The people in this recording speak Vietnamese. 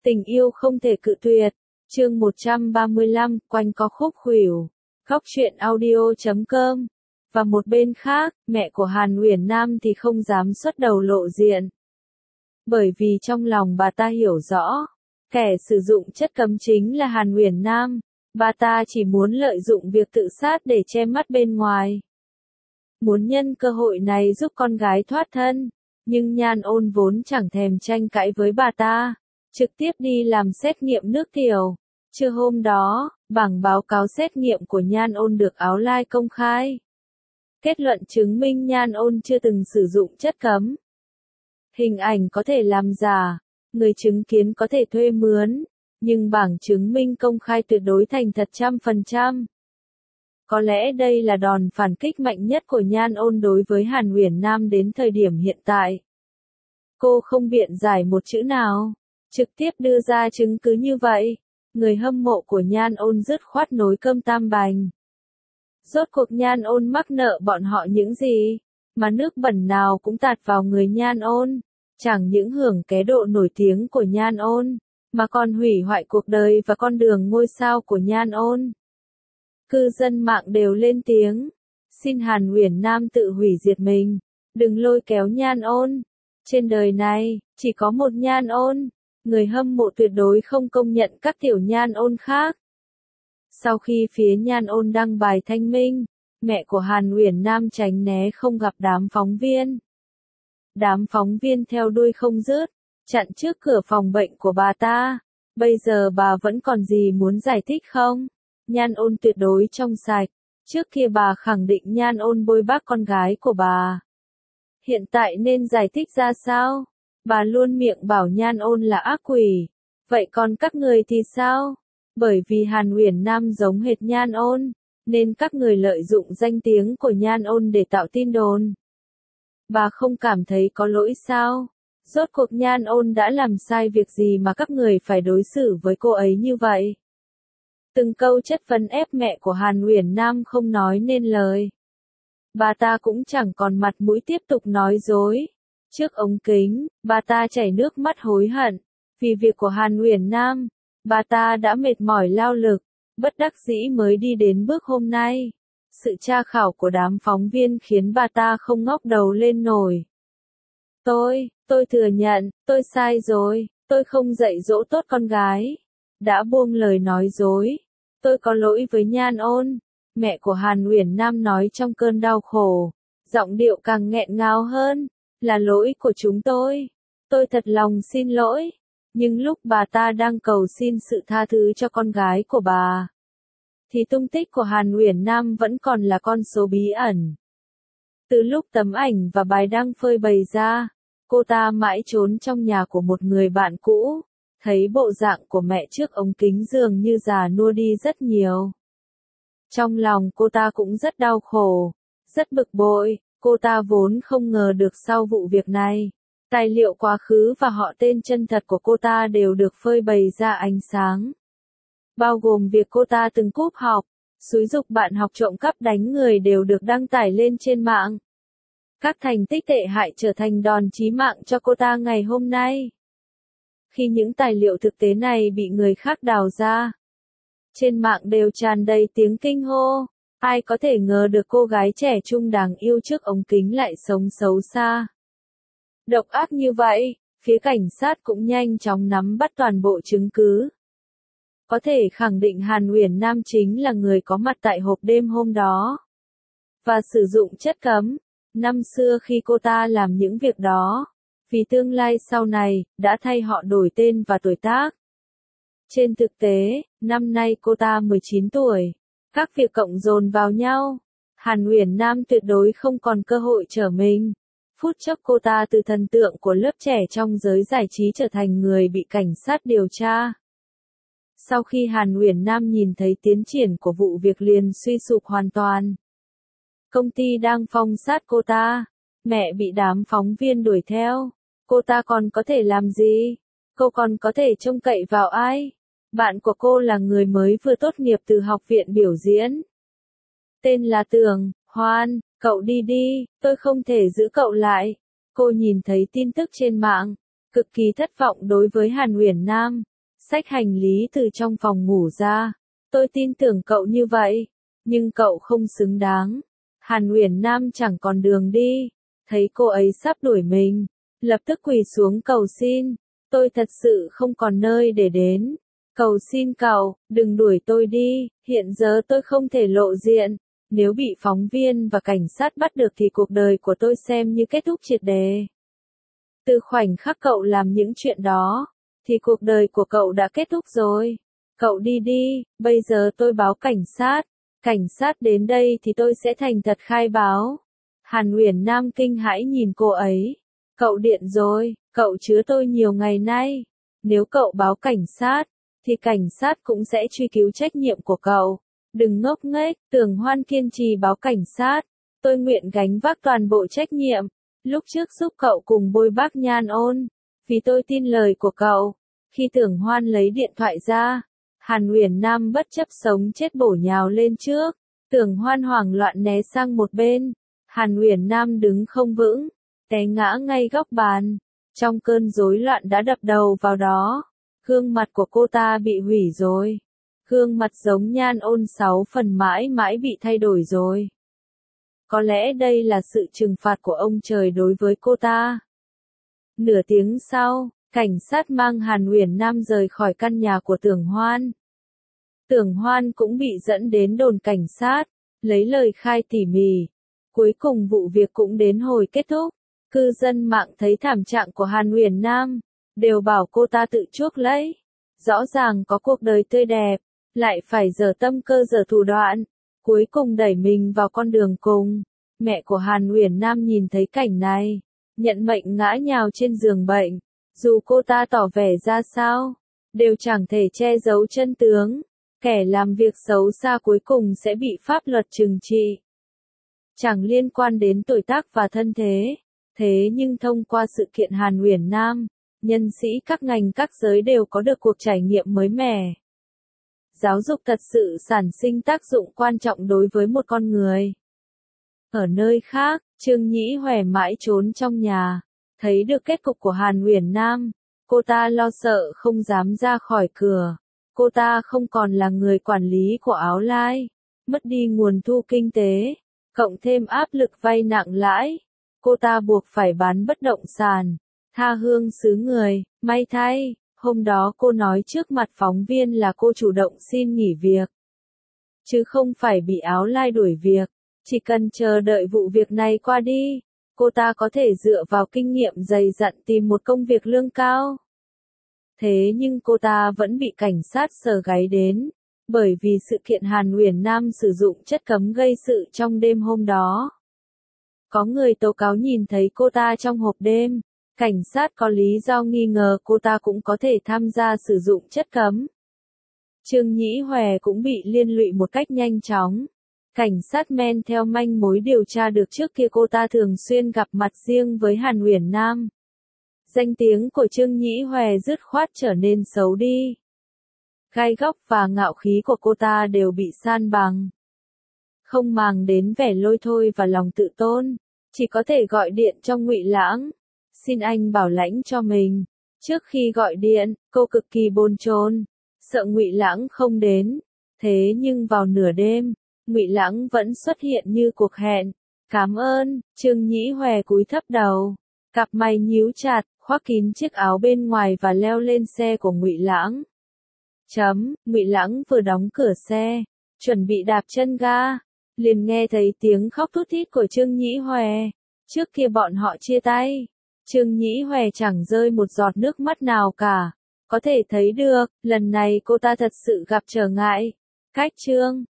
Tình yêu không thể cự tuyệt. Chương 135, quanh co khúc khuỷu. Góc truyện audio.com. Và một bên khác, mẹ của Hàn Uyển Nam thì không dám xuất đầu lộ diện. Bởi vì trong lòng bà ta hiểu rõ, kẻ sử dụng chất cấm chính là Hàn Uyển Nam. Bà ta chỉ muốn lợi dụng việc tự sát để che mắt bên ngoài. Muốn nhân cơ hội này giúp con gái thoát thân. Nhưng Nhan Ôn vốn chẳng thèm tranh cãi với bà ta. Trực tiếp đi làm xét nghiệm nước tiểu. Trưa hôm đó, bảng báo cáo xét nghiệm của Nhan Ôn được Áo Lai công khai. Kết luận chứng minh Nhan Ôn chưa từng sử dụng chất cấm. Hình ảnh có thể làm giả, người chứng kiến có thể thuê mướn, nhưng bảng chứng minh công khai tuyệt đối thành thật 100%. Có lẽ đây là đòn phản kích mạnh nhất của Nhan Ôn đối với Hàn Uyển Nam đến thời điểm hiện tại. Cô không biện giải một chữ nào, trực tiếp đưa ra chứng cứ như vậy. Người hâm mộ của Nhan Ôn dứt khoát nối cơm tam bành. Rốt cuộc Nhan Ôn mắc nợ bọn họ những gì, mà nước bẩn nào cũng tạt vào người Nhan Ôn. Chẳng những hưởng ké độ nổi tiếng của Nhan Ôn, mà còn hủy hoại cuộc đời và con đường ngôi sao của Nhan Ôn. Cư dân mạng đều lên tiếng, xin Hàn Uyển Nam tự hủy diệt mình, đừng lôi kéo Nhan Ôn. Trên đời này, chỉ có một Nhan Ôn, người hâm mộ tuyệt đối không công nhận các tiểu Nhan Ôn khác. Sau khi phía Nhan Ôn đăng bài thanh minh, mẹ của Hàn Uyển Nam tránh né không gặp đám phóng viên. Đám phóng viên theo đuôi không dứt, chặn trước cửa phòng bệnh của bà ta. Bây giờ bà vẫn còn gì muốn giải thích không? Nhan Ôn tuyệt đối trong sạch. Trước kia bà khẳng định Nhan Ôn bôi bác con gái của bà. Hiện tại nên giải thích ra sao? Bà luôn miệng bảo Nhan Ôn là ác quỷ. Vậy còn các người thì sao? Bởi vì Hàn Uyển Nam giống hệt Nhan Ôn, nên các người lợi dụng danh tiếng của Nhan Ôn để tạo tin đồn. Bà không cảm thấy có lỗi sao? Rốt cuộc Nhan Ôn đã làm sai việc gì mà các người phải đối xử với cô ấy như vậy? Từng câu chất vấn ép mẹ của Hàn Uyển Nam không nói nên lời. Bà ta cũng chẳng còn mặt mũi tiếp tục nói dối. Trước ống kính, bà ta chảy nước mắt hối hận. Vì việc của Hàn Uyển Nam, bà ta đã mệt mỏi lao lực, bất đắc dĩ mới đi đến bước hôm nay. Sự tra khảo của đám phóng viên khiến bà ta không ngóc đầu lên nổi. Tôi thừa nhận, tôi sai rồi, tôi không dạy dỗ tốt con gái. Đã buông lời nói dối. Tôi có lỗi với Nhan Ôn. Mẹ của Hàn Uyển Nam nói trong cơn đau khổ. Giọng điệu càng nghẹn ngào hơn. Là lỗi của chúng tôi. Tôi thật lòng xin lỗi. Nhưng lúc bà ta đang cầu xin sự tha thứ cho con gái của bà, thì tung tích của Hàn Uyển Nam vẫn còn là con số bí ẩn. Từ lúc tấm ảnh và bài đăng phơi bày ra, cô ta mãi trốn trong nhà của một người bạn cũ. Thấy bộ dạng của mẹ trước ống kính dường như già nua đi rất nhiều. Trong lòng cô ta cũng rất đau khổ, rất bực bội. Cô ta vốn không ngờ được sau vụ việc này, tài liệu quá khứ và họ tên chân thật của cô ta đều được phơi bày ra ánh sáng. Bao gồm việc cô ta từng cúp học, xúi giục bạn học trộm cắp đánh người đều được đăng tải lên trên mạng. Các thành tích tệ hại trở thành đòn chí mạng cho cô ta ngày hôm nay. Khi những tài liệu thực tế này bị người khác đào ra, trên mạng đều tràn đầy tiếng kinh hô. Ai có thể ngờ được cô gái trẻ trung đáng yêu trước ống kính lại sống xấu xa, độc ác như vậy. Phía cảnh sát cũng nhanh chóng nắm bắt toàn bộ chứng cứ. Có thể khẳng định Hàn Uyển Nam chính là người có mặt tại hộp đêm hôm đó và sử dụng chất cấm. Năm xưa khi cô ta làm những việc đó, vì tương lai sau này, đã thay họ đổi tên và tuổi tác. Trên thực tế, năm nay cô ta 19 tuổi. Các việc cộng dồn vào nhau. Hàn Uyển Nam tuyệt đối không còn cơ hội trở mình. Phút chốc cô ta từ thần tượng của lớp trẻ trong giới giải trí trở thành người bị cảnh sát điều tra. Sau khi Hàn Uyển Nam nhìn thấy tiến triển của vụ việc liền suy sụp hoàn toàn. Công ty đang phong sát cô ta. Mẹ bị đám phóng viên đuổi theo. Cô ta còn có thể làm gì? Cô còn có thể trông cậy vào ai? Bạn của cô là người mới vừa tốt nghiệp từ học viện biểu diễn. Tên là Tưởng Hoan, cậu đi đi, tôi không thể giữ cậu lại. Cô nhìn thấy tin tức trên mạng, cực kỳ thất vọng đối với Hàn Uyển Nam. xách hành lý từ trong phòng ngủ ra. Tôi tin tưởng cậu như vậy, nhưng cậu không xứng đáng. Hàn Uyển Nam chẳng còn đường đi, thấy cô ấy sắp đuổi mình, lập tức quỳ xuống cầu xin. Tôi thật sự không còn nơi để đến. Cầu xin cậu, đừng đuổi tôi đi, hiện giờ tôi không thể lộ diện. Nếu bị phóng viên và cảnh sát bắt được thì cuộc đời của tôi xem như kết thúc triệt để. Từ khoảnh khắc cậu làm những chuyện đó, thì cuộc đời của cậu đã kết thúc rồi. Cậu đi đi, bây giờ tôi báo cảnh sát. Cảnh sát đến đây thì tôi sẽ thành thật khai báo. Hàn Uyển Nam kinh hãi nhìn cô ấy. Cậu điện rồi, cậu chứa tôi nhiều ngày nay. Nếu cậu báo cảnh sát, thì cảnh sát cũng sẽ truy cứu trách nhiệm của cậu. Đừng ngốc nghếch, Tưởng Hoan kiên trì báo cảnh sát. Tôi nguyện gánh vác toàn bộ trách nhiệm. Lúc trước giúp cậu cùng bôi bác Nhan Ôn. Vì tôi tin lời của cậu. Khi Tưởng Hoan lấy điện thoại ra, Hàn Uyển Nam bất chấp sống chết bổ nhào lên trước. Tưởng Hoan hoảng loạn né sang một bên. Hàn Uyển Nam đứng không vững, té ngã ngay góc bàn. Trong cơn rối loạn đã đập đầu vào đó. Gương mặt của cô ta bị hủy rồi. Gương mặt giống Nhan Ôn 6 phần mãi mãi bị thay đổi rồi. Có lẽ đây là sự trừng phạt của ông trời đối với cô ta. Nửa tiếng sau, cảnh sát mang Hàn Uyển Nam rời khỏi căn nhà của Tưởng Hoan. Tưởng Hoan cũng bị dẫn đến đồn cảnh sát, lấy lời khai tỉ mỉ. Cuối cùng vụ việc cũng đến hồi kết thúc. Cư dân mạng thấy thảm trạng của Hàn Uyển Nam, đều bảo cô ta tự chuốc lấy. Rõ ràng có cuộc đời tươi đẹp, lại phải giở tâm cơ giở thủ đoạn, cuối cùng đẩy mình vào con đường cùng. Mẹ của Hàn Uyển Nam nhìn thấy cảnh này, nhận mệnh ngã nhào trên giường bệnh. Dù cô ta tỏ vẻ ra sao, đều chẳng thể che giấu chân tướng. Kẻ làm việc xấu xa cuối cùng sẽ bị pháp luật trừng trị. Chẳng liên quan đến tuổi tác và thân thế. Thế nhưng thông qua sự kiện Hàn Uyển Nam, nhân sĩ các ngành các giới đều có được cuộc trải nghiệm mới mẻ. Giáo dục thật sự sản sinh tác dụng quan trọng đối với một con người. Ở nơi khác, Trương Nhĩ Hoè mãi trốn trong nhà, thấy được kết cục của Hàn Uyển Nam, cô ta lo sợ không dám ra khỏi cửa. Cô ta không còn là người quản lý của Áo Lai, mất đi nguồn thu kinh tế, cộng thêm áp lực vay nặng lãi. Cô ta buộc phải bán bất động sản, tha hương xứ người. May thay, hôm đó cô nói trước mặt phóng viên là cô chủ động xin nghỉ việc, chứ không phải bị Áo Lai đuổi việc. Chỉ cần chờ đợi vụ việc này qua đi, cô ta có thể dựa vào kinh nghiệm dày dặn tìm một công việc lương cao. Thế nhưng cô ta vẫn bị cảnh sát sờ gáy đến, bởi vì sự kiện Hàn Uyển Nam sử dụng chất cấm gây sự trong đêm hôm đó. Có người tố cáo nhìn thấy cô ta trong hộp đêm, cảnh sát có lý do nghi ngờ cô ta cũng có thể tham gia sử dụng chất cấm. Trương Nhĩ Hoè cũng bị liên lụy một cách nhanh chóng. Cảnh sát men theo manh mối điều tra được trước kia cô ta thường xuyên gặp mặt riêng với Hàn Uyển Nam. Danh tiếng của Trương Nhĩ Hoè dứt khoát trở nên xấu đi. Gai góc và ngạo khí của cô ta đều bị san bằng. Không màng đến vẻ lôi thôi và lòng tự tôn, chỉ có thể gọi điện cho Ngụy Lãng, xin anh bảo lãnh cho mình. Trước khi gọi điện, cô cực kỳ bồn chồn, sợ Ngụy Lãng không đến. Thế nhưng vào nửa đêm, Ngụy Lãng vẫn xuất hiện như cuộc hẹn. Cảm ơn. Trương Nhĩ Hoè cúi thấp đầu, cặp mày nhíu chặt, khoác kín chiếc áo bên ngoài và leo lên xe của Ngụy Lãng. Ngụy Lãng vừa đóng cửa xe, chuẩn bị đạp chân ga, liền nghe thấy tiếng khóc thút thít của Trương Nhĩ Hoè. Trước kia bọn họ chia tay, Trương Nhĩ Hoè chẳng rơi một giọt nước mắt nào cả. Có thể thấy được, lần này cô ta thật sự gặp trở ngại. Cách Trương